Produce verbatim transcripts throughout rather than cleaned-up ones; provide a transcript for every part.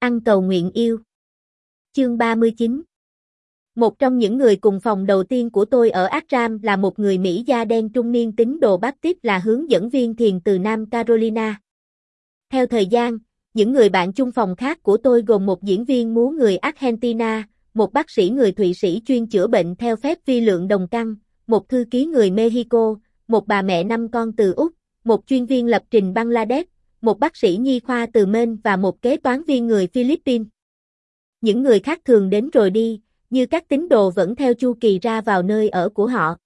Ăn cầu nguyện yêu. Chương ba mươi chín. Một trong những người cùng phòng đầu tiên của tôi ở Ashram là một người Mỹ da đen trung niên tín đồ Baptist là hướng dẫn viên thiền từ Nam Carolina. Theo thời gian, những người bạn chung phòng khác của tôi gồm một diễn viên múa người Argentina, một bác sĩ người Thụy Sĩ chuyên chữa bệnh theo phép vi lượng đồng căn, một thư ký người Mexico, một bà mẹ năm con từ Úc, một chuyên viên lập trình Bangladesh, một bác sĩ nhi khoa từ Maine và một kế toán viên người Philippines. Những người khác thường đến rồi đi, như các tín đồ vẫn theo chu kỳ ra vào nơi ở của họ.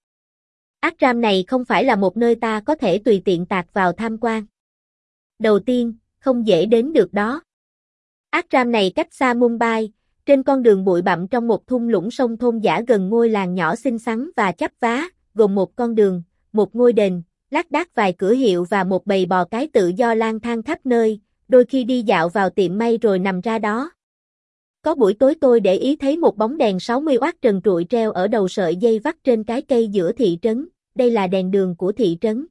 Ashram này không phải là một nơi ta có thể tùy tiện tạt vào tham quan. Đầu tiên, không dễ đến được đó. Ashram này cách xa Mumbai, trên con đường bụi bặm trong một thung lũng sông thôn dã gần ngôi làng nhỏ xinh xắn và chắp vá, gồm một con đường, một ngôi đền, lác đác vài cửa hiệu và một bầy bò cái tự do lang thang khắp nơi, đôi khi đi dạo vào tiệm may rồi nằm ra đó. Có buổi tối tôi để ý thấy một bóng đèn sáu mươi oát trần trụi treo ở đầu sợi dây vắt trên cái cây giữa thị trấn, đây là đèn đường của thị trấn.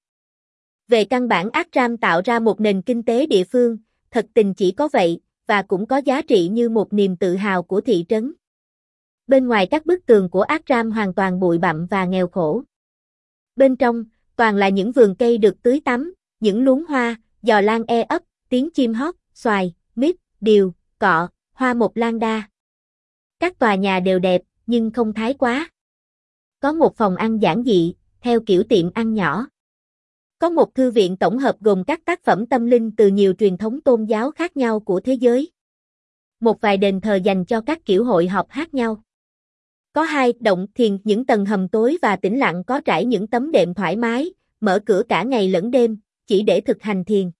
Về căn bản Ashram tạo ra một nền kinh tế địa phương, thật tình chỉ có vậy, và cũng có giá trị như một niềm tự hào của thị trấn. Bên ngoài các bức tường của Ashram hoàn toàn bụi bặm và nghèo khổ. Bên trong, toàn là những vườn cây được tưới tắm, những luống hoa, giò lan e ấp, tiếng chim hót, xoài, mít, điều, cọ, hoa mộc lan đa. Các tòa nhà đều đẹp, nhưng không thái quá. Có một phòng ăn giản dị, theo kiểu tiệm ăn nhỏ. Có một thư viện tổng hợp gồm các tác phẩm tâm linh từ nhiều truyền thống tôn giáo khác nhau của thế giới. Một vài đền thờ dành cho các kiểu hội họp khác nhau. Có hai động thiền, những tầng hầm tối và tĩnh lặng có trải những tấm đệm thoải mái, mở cửa cả ngày lẫn đêm, chỉ để thực hành thiền.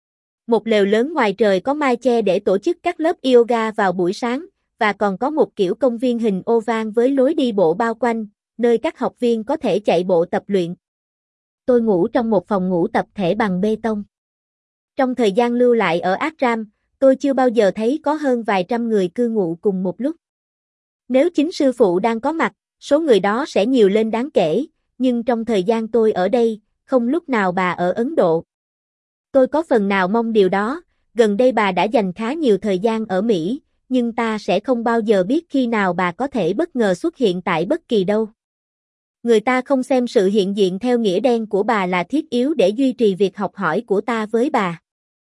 Một lều lớn ngoài trời có mái che để tổ chức các lớp yoga vào buổi sáng, và còn có một kiểu công viên hình oval với lối đi bộ bao quanh, nơi các học viên có thể chạy bộ tập luyện. Tôi ngủ trong một phòng ngủ tập thể bằng bê tông. Trong thời gian lưu lại ở Ashram, tôi chưa bao giờ thấy có hơn vài trăm người cư ngụ cùng một lúc. Nếu chính sư phụ đang có mặt, số người đó sẽ nhiều lên đáng kể, nhưng trong thời gian tôi ở đây, không lúc nào bà ở Ấn Độ. Tôi có phần nào mong điều đó, gần đây bà đã dành khá nhiều thời gian ở Mỹ, nhưng ta sẽ không bao giờ biết khi nào bà có thể bất ngờ xuất hiện tại bất kỳ đâu. Người ta không xem sự hiện diện theo nghĩa đen của bà là thiết yếu để duy trì việc học hỏi của ta với bà.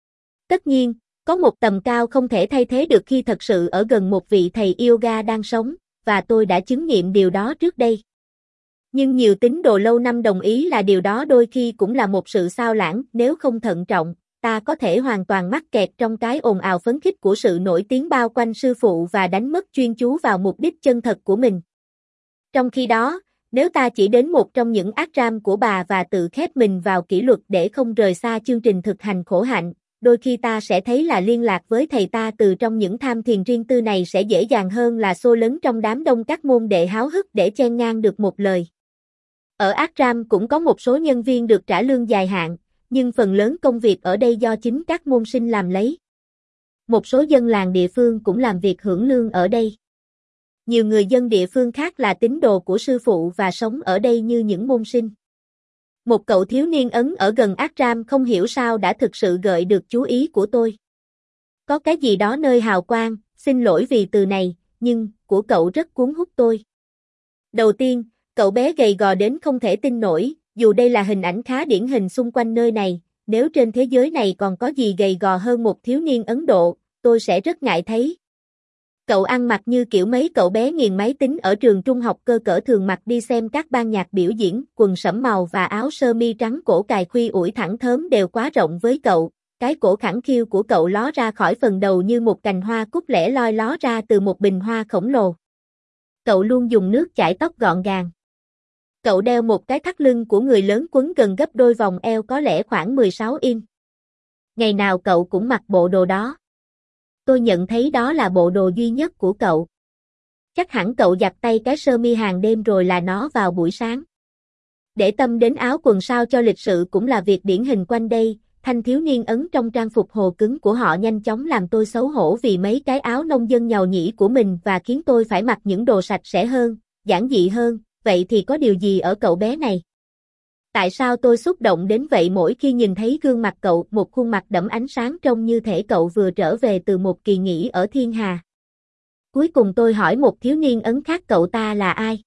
Tất nhiên, có một tầm cao không thể thay thế được khi thật sự ở gần một vị thầy yoga đang sống, và tôi đã chứng nghiệm điều đó trước đây. Nhưng nhiều tín đồ lâu năm đồng ý là điều đó đôi khi cũng là một sự xao lãng, nếu không thận trọng, ta có thể hoàn toàn mắc kẹt trong cái ồn ào phấn khích của sự nổi tiếng bao quanh sư phụ và đánh mất chuyên chú vào mục đích chân thật của mình. Trong khi đó, nếu ta chỉ đến một trong những ashram của bà và tự khép mình vào kỷ luật để không rời xa chương trình thực hành khổ hạnh, đôi khi ta sẽ thấy là liên lạc với thầy ta từ trong những tham thiền riêng tư này sẽ dễ dàng hơn là xô lấn trong đám đông các môn đệ háo hức để chen ngang được một lời. Ở Ashram cũng có một số nhân viên được trả lương dài hạn, nhưng phần lớn công việc ở đây do chính các môn sinh làm lấy. Một số dân làng địa phương cũng làm việc hưởng lương ở đây. Nhiều người dân địa phương khác là tín đồ của sư phụ và sống ở đây như những môn sinh. Một cậu thiếu niên Ấn ở gần Ashram không hiểu sao đã thực sự gợi được chú ý của tôi. Có cái gì đó nơi hào quang, xin lỗi vì từ này, nhưng, của cậu rất cuốn hút tôi. Đầu tiên, cậu bé gầy gò đến không thể tin nổi, dù đây là hình ảnh khá điển hình xung quanh nơi này, nếu trên thế giới này còn có gì gầy gò hơn một thiếu niên Ấn Độ, tôi sẽ rất ngại thấy. Cậu ăn mặc như kiểu mấy cậu bé nghiền máy tính ở trường trung học cơ cỡ thường mặc đi xem các ban nhạc biểu diễn, quần sẫm màu và áo sơ mi trắng cổ cài khuy ủi thẳng thớm đều quá rộng với cậu, cái cổ khẳng khiu của cậu ló ra khỏi phần đầu như một cành hoa cúc lẻ loi ló ra từ một bình hoa khổng lồ. Cậu luôn dùng nước chải tóc gọn gàng. Cậu đeo một cái thắt lưng của người lớn quấn gần gấp đôi vòng eo có lẽ khoảng mười sáu inch. Ngày nào cậu cũng mặc bộ đồ đó. Tôi nhận thấy đó là bộ đồ duy nhất của cậu. Chắc hẳn cậu giặt tay cái sơ mi hàng đêm rồi là nó vào buổi sáng. Để tâm đến áo quần sao cho lịch sự cũng là việc điển hình quanh đây, thanh thiếu niên Ấn trong trang phục hồ cứng của họ nhanh chóng làm tôi xấu hổ vì mấy cái áo nông dân nhàu nhĩ của mình và khiến tôi phải mặc những đồ sạch sẽ hơn, giản dị hơn, vậy thì có điều gì ở cậu bé này? Tại sao tôi xúc động đến vậy mỗi khi nhìn thấy gương mặt cậu, một khuôn mặt đẫm ánh sáng trông như thể cậu vừa trở về từ một kỳ nghỉ ở thiên hà. Cuối cùng tôi hỏi một thiếu niên Ấn khác cậu ta là ai.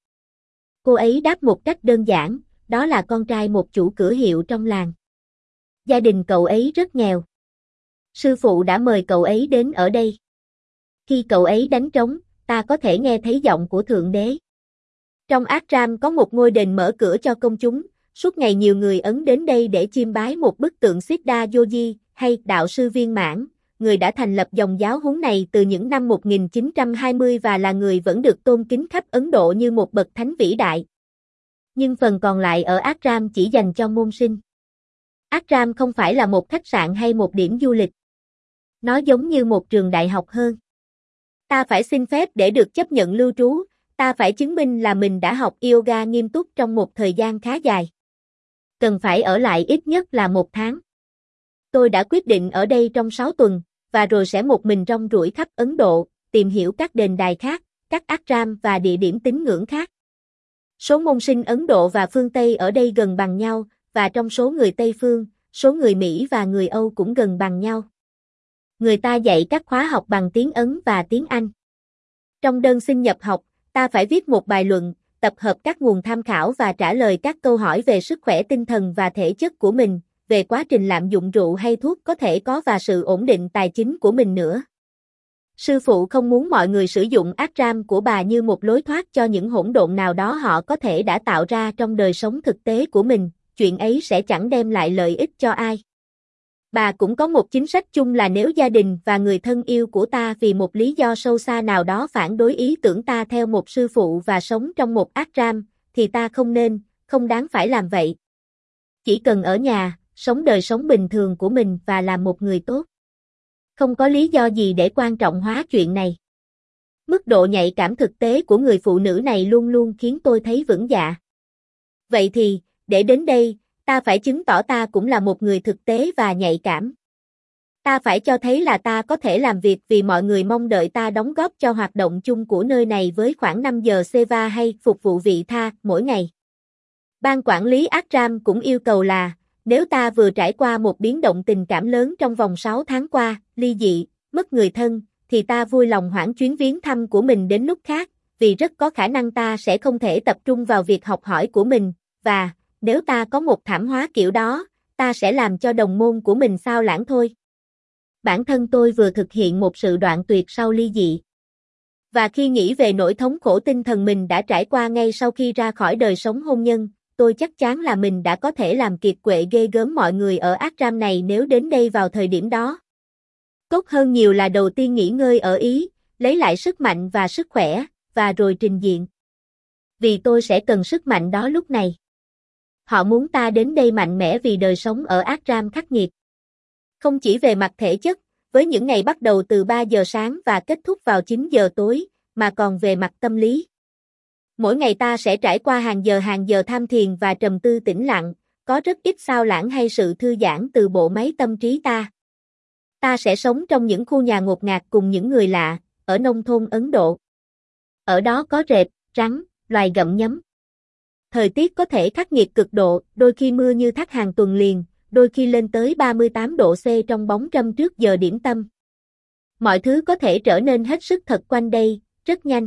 Cô ấy đáp một cách đơn giản, đó là con trai một chủ cửa hiệu trong làng. Gia đình cậu ấy rất nghèo. Sư phụ đã mời cậu ấy đến ở đây. Khi cậu ấy đánh trống, ta có thể nghe thấy giọng của Thượng Đế. Trong Ashram có một ngôi đền mở cửa cho công chúng, suốt ngày nhiều người Ấn đến đây để chiêm bái một bức tượng Siddha Yogi, hay đạo sư viên mãn, người đã thành lập dòng giáo huấn này từ những năm một nghìn chín trăm hai mươi và là người vẫn được tôn kính khắp Ấn Độ như một bậc thánh vĩ đại. Nhưng phần còn lại ở Ashram chỉ dành cho môn sinh. Ashram không phải là một khách sạn hay một điểm du lịch. Nó giống như một trường đại học hơn. Ta phải xin phép để được chấp nhận lưu trú, ta phải chứng minh là mình đã học yoga nghiêm túc trong một thời gian khá dài. Cần phải ở lại ít nhất là một tháng. Tôi đã quyết định ở đây trong sáu tuần, và rồi sẽ một mình rong ruổi khắp Ấn Độ, tìm hiểu các đền đài khác, các ashram và địa điểm tín ngưỡng khác. Số môn sinh Ấn Độ và phương Tây ở đây gần bằng nhau, và trong số người Tây phương, số người Mỹ và người Âu cũng gần bằng nhau. Người ta dạy các khóa học bằng tiếng Ấn và tiếng Anh. Trong đơn xin nhập học, ta phải viết một bài luận, tập hợp các nguồn tham khảo và trả lời các câu hỏi về sức khỏe tinh thần và thể chất của mình, về quá trình lạm dụng rượu hay thuốc có thể có và sự ổn định tài chính của mình nữa. Sư phụ không muốn mọi người sử dụng ashram của bà như một lối thoát cho những hỗn độn nào đó họ có thể đã tạo ra trong đời sống thực tế của mình, chuyện ấy sẽ chẳng đem lại lợi ích cho ai. Bà cũng có một chính sách chung là nếu gia đình và người thân yêu của ta vì một lý do sâu xa nào đó phản đối ý tưởng ta theo một sư phụ và sống trong một ashram, thì ta không nên, không đáng phải làm vậy. Chỉ cần ở nhà, sống đời sống bình thường của mình và làm một người tốt. Không có lý do gì để quan trọng hóa chuyện này. Mức độ nhạy cảm thực tế của người phụ nữ này luôn luôn khiến tôi thấy vững dạ. Vậy thì, để đến đây, ta phải chứng tỏ ta cũng là một người thực tế và nhạy cảm. Ta phải cho thấy là ta có thể làm việc vì mọi người mong đợi ta đóng góp cho hoạt động chung của nơi này với khoảng năm giờ seva hay phục vụ vị tha mỗi ngày. Ban quản lý ashram cũng yêu cầu là, nếu ta vừa trải qua một biến động tình cảm lớn trong vòng sáu tháng qua, ly dị, mất người thân, thì ta vui lòng hoãn chuyến viếng thăm của mình đến lúc khác, vì rất có khả năng ta sẽ không thể tập trung vào việc học hỏi của mình, và, nếu ta có một thảm hóa kiểu đó, ta sẽ làm cho đồng môn của mình xao lãng thôi. Bản thân tôi vừa thực hiện một sự đoạn tuyệt sau ly dị. Và khi nghĩ về nỗi thống khổ tinh thần mình đã trải qua ngay sau khi ra khỏi đời sống hôn nhân, tôi chắc chắn là mình đã có thể làm kiệt quệ ghê gớm mọi người ở ashram này nếu đến đây vào thời điểm đó. Tốt hơn nhiều là đầu tiên nghỉ ngơi ở Ý, lấy lại sức mạnh và sức khỏe, và rồi trình diện. Vì tôi sẽ cần sức mạnh đó lúc này. Họ muốn ta đến đây mạnh mẽ vì đời sống ở ashram khắc nghiệt. Không chỉ về mặt thể chất, với những ngày bắt đầu từ ba giờ sáng và kết thúc vào chín giờ tối, mà còn về mặt tâm lý. Mỗi ngày ta sẽ trải qua hàng giờ hàng giờ tham thiền và trầm tư tĩnh lặng, có rất ít xao lãng hay sự thư giãn từ bộ máy tâm trí ta. Ta sẽ sống trong những khu nhà ngột ngạt cùng những người lạ, ở nông thôn Ấn Độ. Ở đó có rệp, rắn, loài gặm nhấm. Thời tiết có thể khắc nghiệt cực độ, đôi khi mưa như thác hàng tuần liền, đôi khi lên tới ba mươi tám độ C trong bóng râm trước giờ điểm tâm. Mọi thứ có thể trở nên hết sức thật quanh đây, rất nhanh.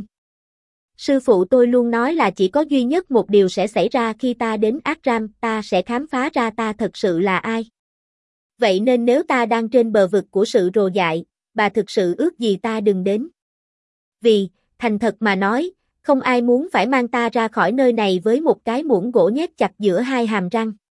Sư phụ tôi luôn nói là chỉ có duy nhất một điều sẽ xảy ra khi ta đến ashram, ta sẽ khám phá ra ta thật sự là ai. Vậy nên nếu ta đang trên bờ vực của sự rồ dại, bà thực sự ước gì ta đừng đến. Vì, thành thật mà nói, không ai muốn phải mang ta ra khỏi nơi này với một cái muỗng gỗ nhét chặt giữa hai hàm răng.